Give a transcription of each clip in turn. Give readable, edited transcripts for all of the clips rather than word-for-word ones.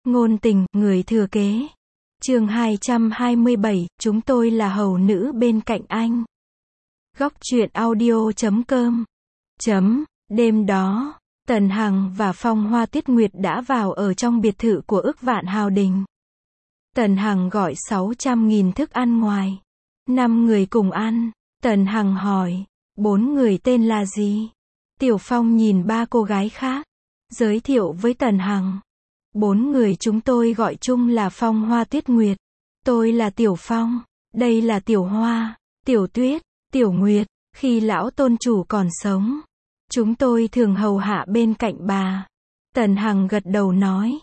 Ngôn tình, người thừa kế. Chương 227, chúng tôi là hầu nữ bên cạnh anh. Góc truyện audio.com. Đêm đó, Tần Hằng và Phong Hoa Tuyết Nguyệt đã vào ở trong biệt thự của Ức Vạn Hào Đình. Tần Hằng gọi 600.000 thức ăn ngoài. 5 người cùng ăn. Tần Hằng hỏi, 4 người tên là gì? Tiểu Phong nhìn 3 cô gái khác, giới thiệu với Tần Hằng. 4 người chúng tôi gọi chung là Phong Hoa Tuyết Nguyệt. Tôi là Tiểu Phong, đây là Tiểu Hoa, Tiểu Tuyết, Tiểu Nguyệt. Khi lão tôn chủ còn sống, chúng tôi thường hầu hạ bên cạnh bà. Tần Hằng gật đầu nói,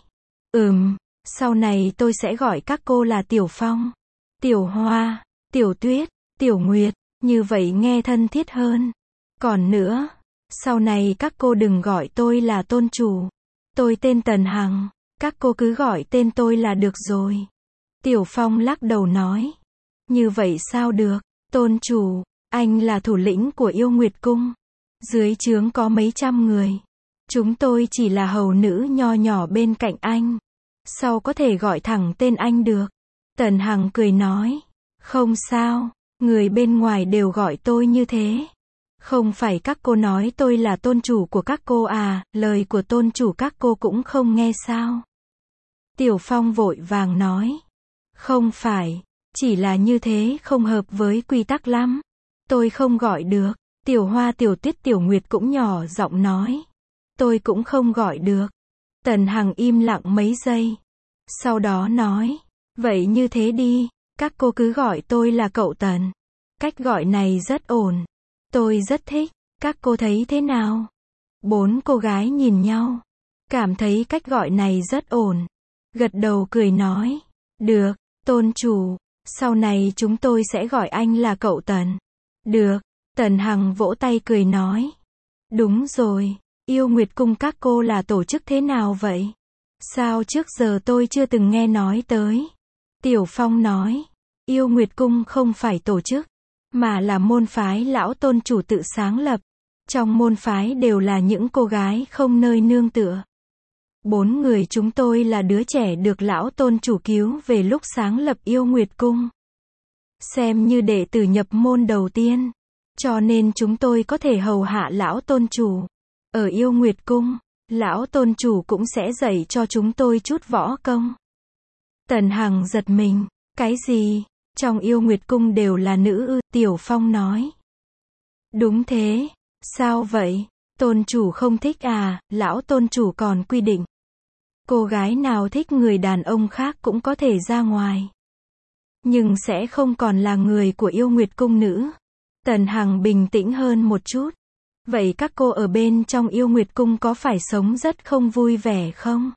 sau này tôi sẽ gọi các cô là Tiểu Phong, Tiểu Hoa, Tiểu Tuyết, Tiểu Nguyệt, như vậy nghe thân thiết hơn. Còn nữa, sau này các cô đừng gọi tôi là tôn chủ. Tôi tên Tần Hằng, các cô cứ gọi tên tôi là được rồi. Tiểu Phong lắc đầu nói, như vậy sao được, tôn chủ, anh là thủ lĩnh của Yêu Nguyệt Cung. Dưới trướng có mấy trăm người. Chúng tôi chỉ là hầu nữ nho nhỏ bên cạnh anh. Sao có thể gọi thẳng tên anh được? Tần Hằng cười nói, không sao, người bên ngoài đều gọi tôi như thế. Không phải các cô nói tôi là tôn chủ của các cô à, lời của tôn chủ các cô cũng không nghe sao? Tiểu Phong vội vàng nói, không phải, chỉ là như thế không hợp với quy tắc lắm. Tôi không gọi được. Tiểu Hoa, Tiểu Tuyết, Tiểu Nguyệt cũng nhỏ giọng nói, tôi cũng không gọi được. Tần Hằng im lặng mấy giây. Sau đó nói, vậy như thế đi, các cô cứ gọi tôi là cậu Tần. Cách gọi này rất ổn. Tôi rất thích, các cô thấy thế nào? 4 cô gái nhìn nhau, cảm thấy cách gọi này rất ổn. Gật đầu cười nói, được, tôn chủ, sau này chúng tôi sẽ gọi anh là cậu Tần. Được. Tần Hằng vỗ tay cười nói, đúng rồi, Yêu Nguyệt Cung các cô là tổ chức thế nào vậy? Sao trước giờ tôi chưa từng nghe nói tới? Tiểu Phong nói, Yêu Nguyệt Cung không phải tổ chức, mà là môn phái lão tôn chủ tự sáng lập. Trong môn phái đều là những cô gái không nơi nương tựa. 4 người chúng tôi là đứa trẻ được lão tôn chủ cứu về lúc sáng lập Yêu Nguyệt Cung. Xem như đệ tử nhập môn đầu tiên. Cho nên chúng tôi có thể hầu hạ lão tôn chủ. Ở Yêu Nguyệt Cung, lão tôn chủ cũng sẽ dạy cho chúng tôi chút võ công. Tần Hằng giật mình, cái gì? Trong Yêu Nguyệt Cung đều là nữ ư? Tiểu Phong nói. Đúng thế, sao vậy? Tôn chủ không thích à? Lão tôn chủ còn quy định, cô gái nào thích người đàn ông khác cũng có thể ra ngoài. Nhưng sẽ không còn là người của Yêu Nguyệt Cung nữ. Tần Hằng bình tĩnh hơn một chút. Vậy các cô ở bên trong Yêu Nguyệt Cung có phải sống rất không vui vẻ không?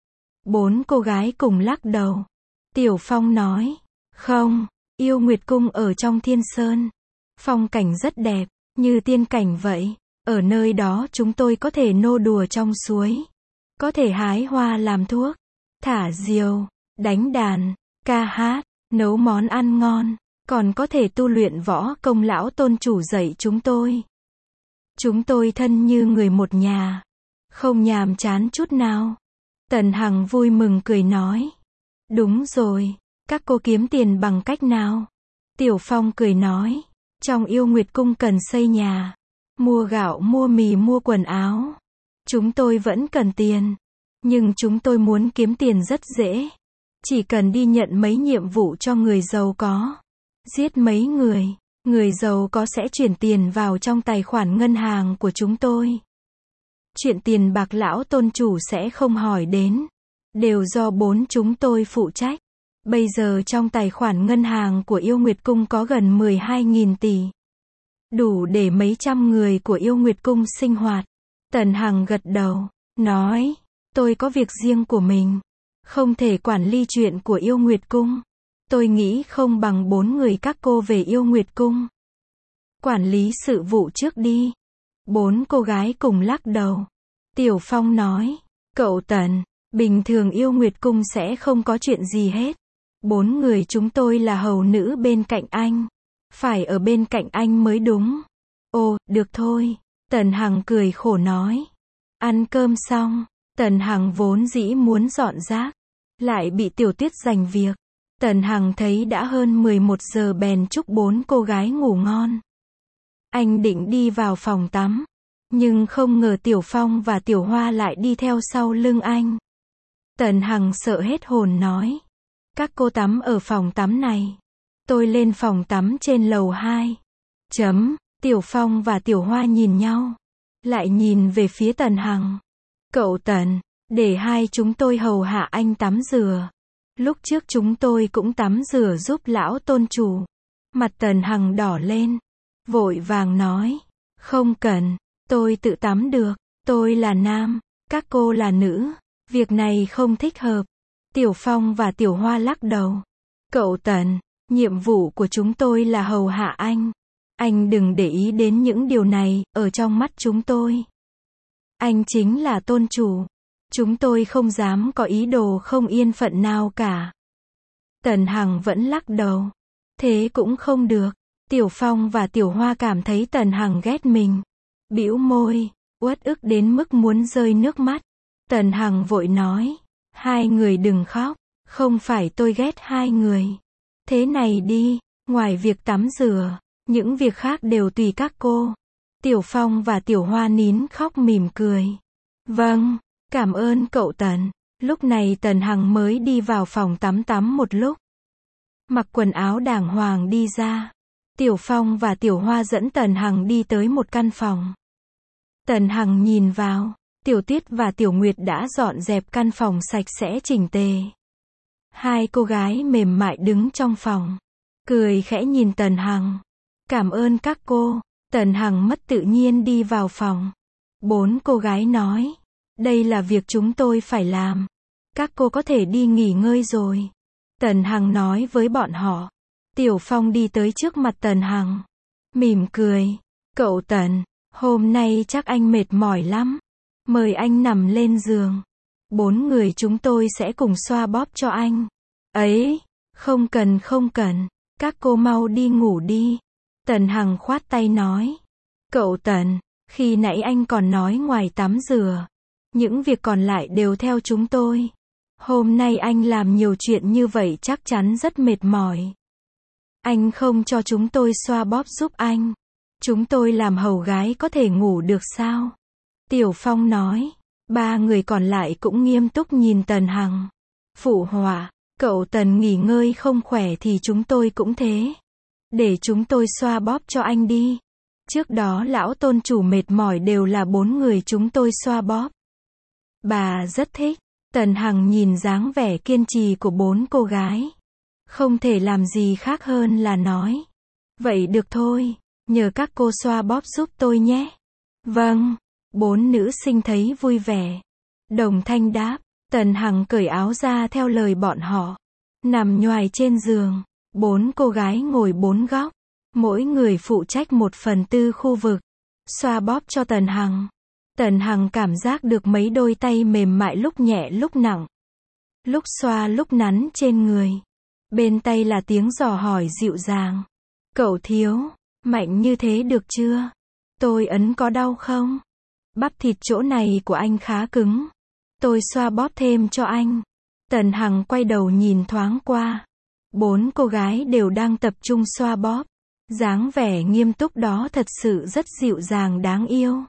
4 cô gái cùng lắc đầu. Tiểu Phong nói, không, Yêu Nguyệt Cung ở trong Thiên Sơn. Phong cảnh rất đẹp, như tiên cảnh vậy. Ở nơi đó chúng tôi có thể nô đùa trong suối. Có thể hái hoa làm thuốc, thả diều, đánh đàn, ca hát, nấu món ăn ngon. Còn có thể tu luyện võ công lão tôn chủ dạy chúng tôi. Chúng tôi thân như người một nhà. Không nhàm chán chút nào. Tần Hằng vui mừng cười nói. Đúng rồi, các cô kiếm tiền bằng cách nào? Tiểu Phong cười nói. Trong Yêu Nguyệt Cung cần xây nhà, mua gạo, mua mì, mua quần áo. Chúng tôi vẫn cần tiền. Nhưng chúng tôi muốn kiếm tiền rất dễ. Chỉ cần đi nhận mấy nhiệm vụ cho người giàu có. Giết mấy người giàu có sẽ chuyển tiền vào trong tài khoản ngân hàng của chúng tôi. Chuyện tiền bạc lão tôn chủ sẽ không hỏi đến. Đều do 4 chúng tôi phụ trách. Bây giờ trong tài khoản ngân hàng của Yêu Nguyệt Cung có gần 12.000 tỷ. Đủ để mấy trăm người của Yêu Nguyệt Cung sinh hoạt. Tần Hằng gật đầu, nói, tôi có việc riêng của mình. Không thể quản lý chuyện của Yêu Nguyệt Cung. Tôi nghĩ không bằng 4 người các cô về Yêu Nguyệt Cung. Quản lý sự vụ trước đi. 4 cô gái cùng lắc đầu. Tiểu Phong nói, cậu Tần, bình thường Yêu Nguyệt Cung sẽ không có chuyện gì hết. 4 người chúng tôi là hầu nữ bên cạnh anh. Phải ở bên cạnh anh mới đúng. Ồ, được thôi. Tần Hằng cười khổ nói. Ăn cơm xong, Tần Hằng vốn dĩ muốn dọn rác. lại bị Tiểu Tuyết giành việc. Tần Hằng thấy đã hơn 11 giờ bèn chúc 4 cô gái ngủ ngon. Anh định đi vào phòng tắm, nhưng không ngờ Tiểu Phong và Tiểu Hoa lại đi theo sau lưng anh. Tần Hằng sợ hết hồn nói, các cô tắm ở phòng tắm này, tôi lên phòng tắm trên lầu 2. Tiểu Phong và Tiểu Hoa nhìn nhau, lại nhìn về phía Tần Hằng. Cậu Tần, để hai chúng tôi hầu hạ anh tắm rửa. Lúc trước chúng tôi cũng tắm rửa giúp lão tôn chủ. Mặt Tần Hằng đỏ lên, vội vàng nói, không cần, tôi tự tắm được, tôi là nam, các cô là nữ, việc này không thích hợp. Tiểu Phong và Tiểu Hoa lắc đầu. Cậu Tần, nhiệm vụ của chúng tôi là hầu hạ anh đừng để ý đến những điều này, ở trong mắt chúng tôi, anh chính là tôn chủ. Chúng tôi không dám có ý đồ không yên phận nào cả. Tần Hằng vẫn lắc đầu. Thế cũng không được. Tiểu Phong và Tiểu Hoa cảm thấy Tần Hằng ghét mình. Bĩu môi, uất ức đến mức muốn rơi nước mắt. Tần Hằng vội nói, hai người đừng khóc, không phải tôi ghét hai người. Thế này đi, ngoài việc tắm rửa, những việc khác đều tùy các cô. Tiểu Phong và Tiểu Hoa nín khóc mỉm cười. Vâng, cảm ơn cậu Tần. Lúc này Tần Hằng mới đi vào phòng tắm một lúc. Mặc quần áo đàng hoàng đi ra. Tiểu Phong và Tiểu Hoa dẫn Tần Hằng đi tới một căn phòng. Tần Hằng nhìn vào, Tiểu Tuyết và Tiểu Nguyệt đã dọn dẹp căn phòng sạch sẽ chỉnh tề. Hai cô gái mềm mại đứng trong phòng, cười khẽ nhìn Tần Hằng. Cảm ơn các cô. Tần Hằng mất tự nhiên đi vào phòng. Bốn cô gái nói, đây là việc chúng tôi phải làm. Các cô có thể đi nghỉ ngơi rồi. Tần Hằng nói với bọn họ. Tiểu Phong đi tới trước mặt Tần Hằng, mỉm cười. Cậu Tần, hôm nay chắc anh mệt mỏi lắm. Mời anh nằm lên giường. 4 người chúng tôi sẽ cùng xoa bóp cho anh. Ấy, không cần. Các cô mau đi ngủ đi. Tần Hằng khoát tay nói. Cậu Tần, khi nãy anh còn nói ngoài tắm rửa, những việc còn lại đều theo chúng tôi. Hôm nay anh làm nhiều chuyện như vậy chắc chắn rất mệt mỏi. Anh không cho chúng tôi xoa bóp giúp anh. Chúng tôi làm hầu gái có thể ngủ được sao? Tiểu Phong nói. 3 người còn lại cũng nghiêm túc nhìn Tần Hằng. Phụ họa, cậu Tần nghỉ ngơi không khỏe thì chúng tôi cũng thế. Để chúng tôi xoa bóp cho anh đi. Trước đó lão tôn chủ mệt mỏi đều là 4 người chúng tôi xoa bóp. Bà rất thích. Tần Hằng nhìn dáng vẻ kiên trì của 4 cô gái. Không thể làm gì khác hơn là nói. Vậy được thôi, nhờ các cô xoa bóp giúp tôi nhé. Vâng. 4 nữ sinh thấy vui vẻ. Đồng thanh đáp. Tần Hằng cởi áo ra theo lời bọn họ. Nằm nhoài trên giường. 4 cô gái ngồi 4 góc. Mỗi người phụ trách 1/4 khu vực. Xoa bóp cho Tần Hằng. Tần Hằng cảm giác được mấy đôi tay mềm mại lúc nhẹ lúc nặng. Lúc xoa lúc nắn trên người. Bên tay là tiếng dò hỏi dịu dàng. Cậu thiếu, mạnh như thế được chưa? Tôi ấn có đau không? Bắp thịt chỗ này của anh khá cứng. Tôi xoa bóp thêm cho anh. Tần Hằng quay đầu nhìn thoáng qua. 4 cô gái đều đang tập trung xoa bóp. Dáng vẻ nghiêm túc đó thật sự rất dịu dàng đáng yêu.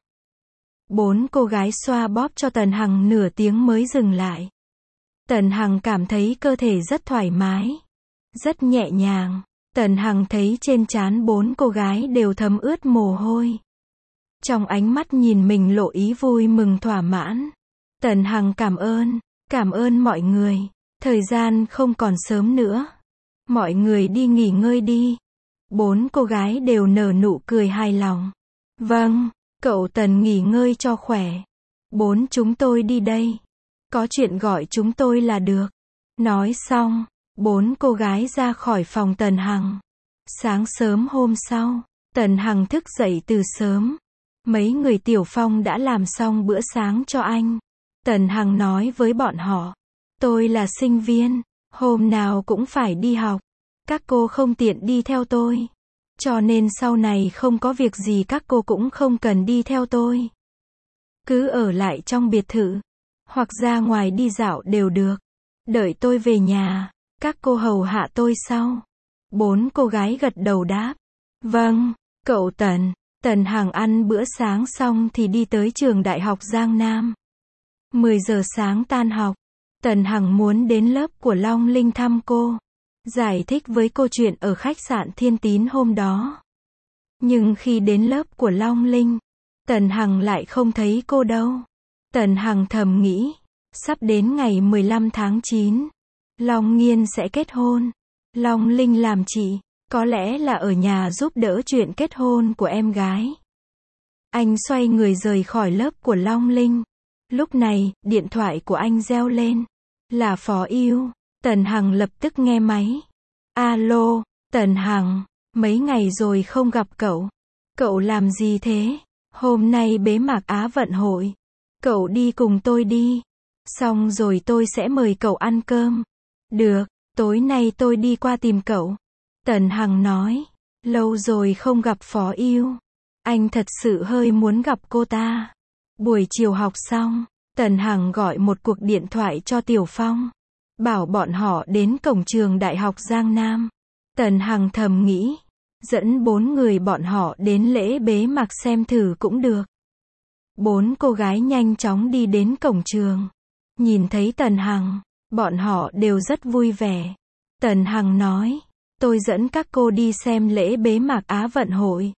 4 cô gái xoa bóp cho Tần Hằng nửa tiếng mới dừng lại. Tần Hằng cảm thấy cơ thể rất thoải mái, rất nhẹ nhàng. Tần Hằng thấy trên trán 4 cô gái đều thấm ướt mồ hôi. Trong ánh mắt nhìn mình lộ ý vui mừng thỏa mãn. Tần Hằng cảm ơn mọi người. Thời gian không còn sớm nữa. Mọi người đi nghỉ ngơi đi. 4 cô gái đều nở nụ cười hài lòng. Vâng, cậu Tần nghỉ ngơi cho khỏe. 4 chúng tôi đi đây. Có chuyện gọi chúng tôi là được. Nói xong, 4 cô gái ra khỏi phòng Tần Hằng. Sáng sớm hôm sau, Tần Hằng thức dậy từ sớm. Mấy người Tiểu Phong đã làm xong bữa sáng cho anh. Tần Hằng nói với bọn họ. Tôi là sinh viên, hôm nào cũng phải đi học. Các cô không tiện đi theo tôi. Cho nên sau này không có việc gì các cô cũng không cần đi theo tôi. Cứ ở lại trong biệt thự, hoặc ra ngoài đi dạo đều được. Đợi tôi về nhà, các cô hầu hạ tôi sau. 4 cô gái gật đầu đáp. Vâng, cậu Tần. Tần Hằng ăn bữa sáng xong thì đi tới trường Đại học Giang Nam. 10 giờ sáng tan học, Tần Hằng muốn đến lớp của Long Linh thăm cô, giải thích với cô chuyện ở khách sạn Thiên Tín hôm đó. Nhưng khi đến lớp của Long Linh, Tần Hằng lại không thấy cô đâu. Tần Hằng thầm nghĩ, sắp đến ngày 15 tháng 9, Long Nghiên sẽ kết hôn. Long Linh làm chị, có lẽ là ở nhà giúp đỡ chuyện kết hôn của em gái. Anh xoay người rời khỏi lớp của Long Linh. Lúc này, điện thoại của anh reo lên. Là Phó Yêu. Tần Hằng lập tức nghe máy. Alo, Tần Hằng, mấy ngày rồi không gặp cậu. Cậu làm gì thế? Hôm nay bế mạc Á vận hội. Cậu đi cùng tôi đi. Xong rồi tôi sẽ mời cậu ăn cơm. Được, tối nay tôi đi qua tìm cậu. Tần Hằng nói. Lâu rồi không gặp Phó Yêu. Anh thật sự hơi muốn gặp cô ta. Buổi chiều học xong, Tần Hằng gọi một cuộc điện thoại cho Tiểu Phong. Bảo bọn họ đến cổng trường Đại học Giang Nam. Tần Hằng thầm nghĩ. Dẫn 4 người bọn họ đến lễ bế mạc xem thử cũng được. 4 cô gái nhanh chóng đi đến cổng trường. Nhìn thấy Tần Hằng, bọn họ đều rất vui vẻ. Tần Hằng nói. Tôi dẫn các cô đi xem lễ bế mạc Á vận hội.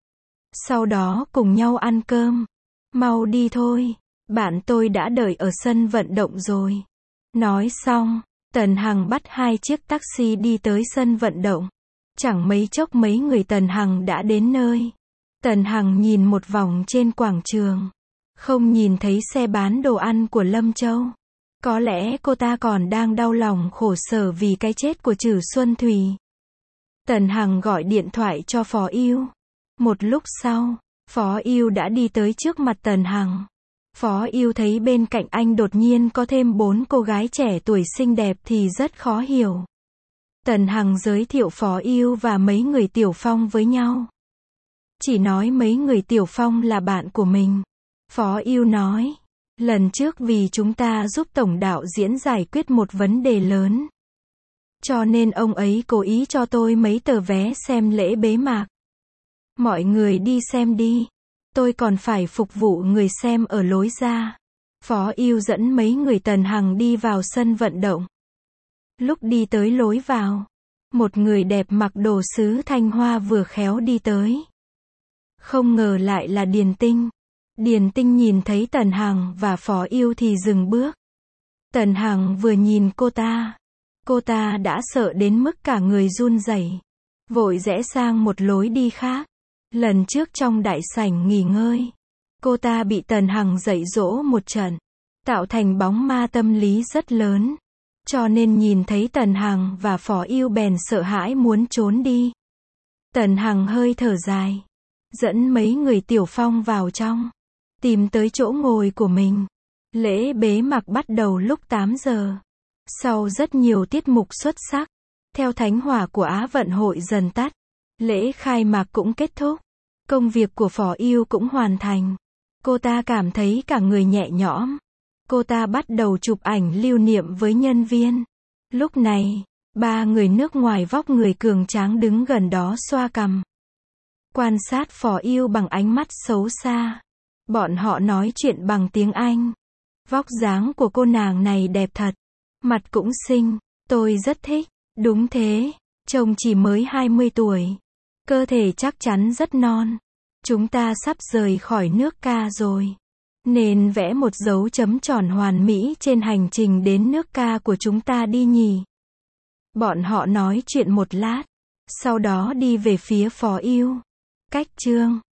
Sau đó cùng nhau ăn cơm. Mau đi thôi. Bạn tôi đã đợi ở sân vận động rồi. Nói xong, Tần Hằng bắt 2 chiếc taxi đi tới sân vận động. Chẳng mấy chốc mấy người Tần Hằng đã đến nơi. Tần Hằng nhìn một vòng trên quảng trường. Không nhìn thấy xe bán đồ ăn của Lâm Châu. Có lẽ cô ta còn đang đau lòng khổ sở vì cái chết của Trử Xuân Thùy. Tần Hằng gọi điện thoại cho Phó Yêu. Một lúc sau, Phó Yêu đã đi tới trước mặt Tần Hằng. Phó Yêu thấy bên cạnh anh đột nhiên có thêm 4 cô gái trẻ tuổi xinh đẹp thì rất khó hiểu. Tần Hằng giới thiệu Phó Yêu và mấy người Tiểu Phong với nhau. Chỉ nói mấy người Tiểu Phong là bạn của mình. Phó Yêu nói, lần trước vì chúng ta giúp tổng đạo diễn giải quyết một vấn đề lớn. Cho nên ông ấy cố ý cho tôi mấy tờ vé xem lễ bế mạc. Mọi người đi xem đi. Tôi còn phải phục vụ người xem ở lối ra. Phó Yêu dẫn mấy người Tần Hằng đi vào sân vận động. Lúc đi tới lối vào, một người đẹp mặc đồ sứ Thanh Hoa vừa khéo đi tới. Không ngờ lại là Điền Tinh. Điền Tinh nhìn thấy Tần Hằng và Phó Yêu thì dừng bước. Tần Hằng vừa nhìn cô ta đã sợ đến mức cả người run rẩy, vội rẽ sang một lối đi khác. Lần trước trong đại sảnh nghỉ ngơi, cô ta bị Tần Hằng dạy dỗ một trận, tạo thành bóng ma tâm lý rất lớn. Cho nên nhìn thấy Tần Hằng và Phó Yêu bèn sợ hãi muốn trốn đi. Tần Hằng hơi thở dài, dẫn mấy người Tiểu Phong vào trong, tìm tới chỗ ngồi của mình. Lễ bế mạc bắt đầu lúc 8 giờ. Sau rất nhiều tiết mục xuất sắc, theo thánh hỏa của Á vận hội dần tắt, lễ khai mạc cũng kết thúc. Công việc của Phó Yêu cũng hoàn thành. Cô ta cảm thấy cả người nhẹ nhõm. Cô ta bắt đầu chụp ảnh lưu niệm với nhân viên. Lúc này, 3 người nước ngoài vóc người cường tráng đứng gần đó xoa cằm, quan sát Phó Yêu bằng ánh mắt xấu xa. Bọn họ nói chuyện bằng tiếng Anh. Vóc dáng của cô nàng này đẹp thật. Mặt cũng xinh. Tôi rất thích. Đúng thế. Trông chỉ mới 20 tuổi. Cơ thể chắc chắn rất non. Chúng ta sắp rời khỏi nước Ca rồi. Nên vẽ một dấu chấm tròn hoàn mỹ trên hành trình đến nước Ca của chúng ta đi nhỉ. Bọn họ nói chuyện một lát. Sau đó đi về phía Phó Yêu. Cách chương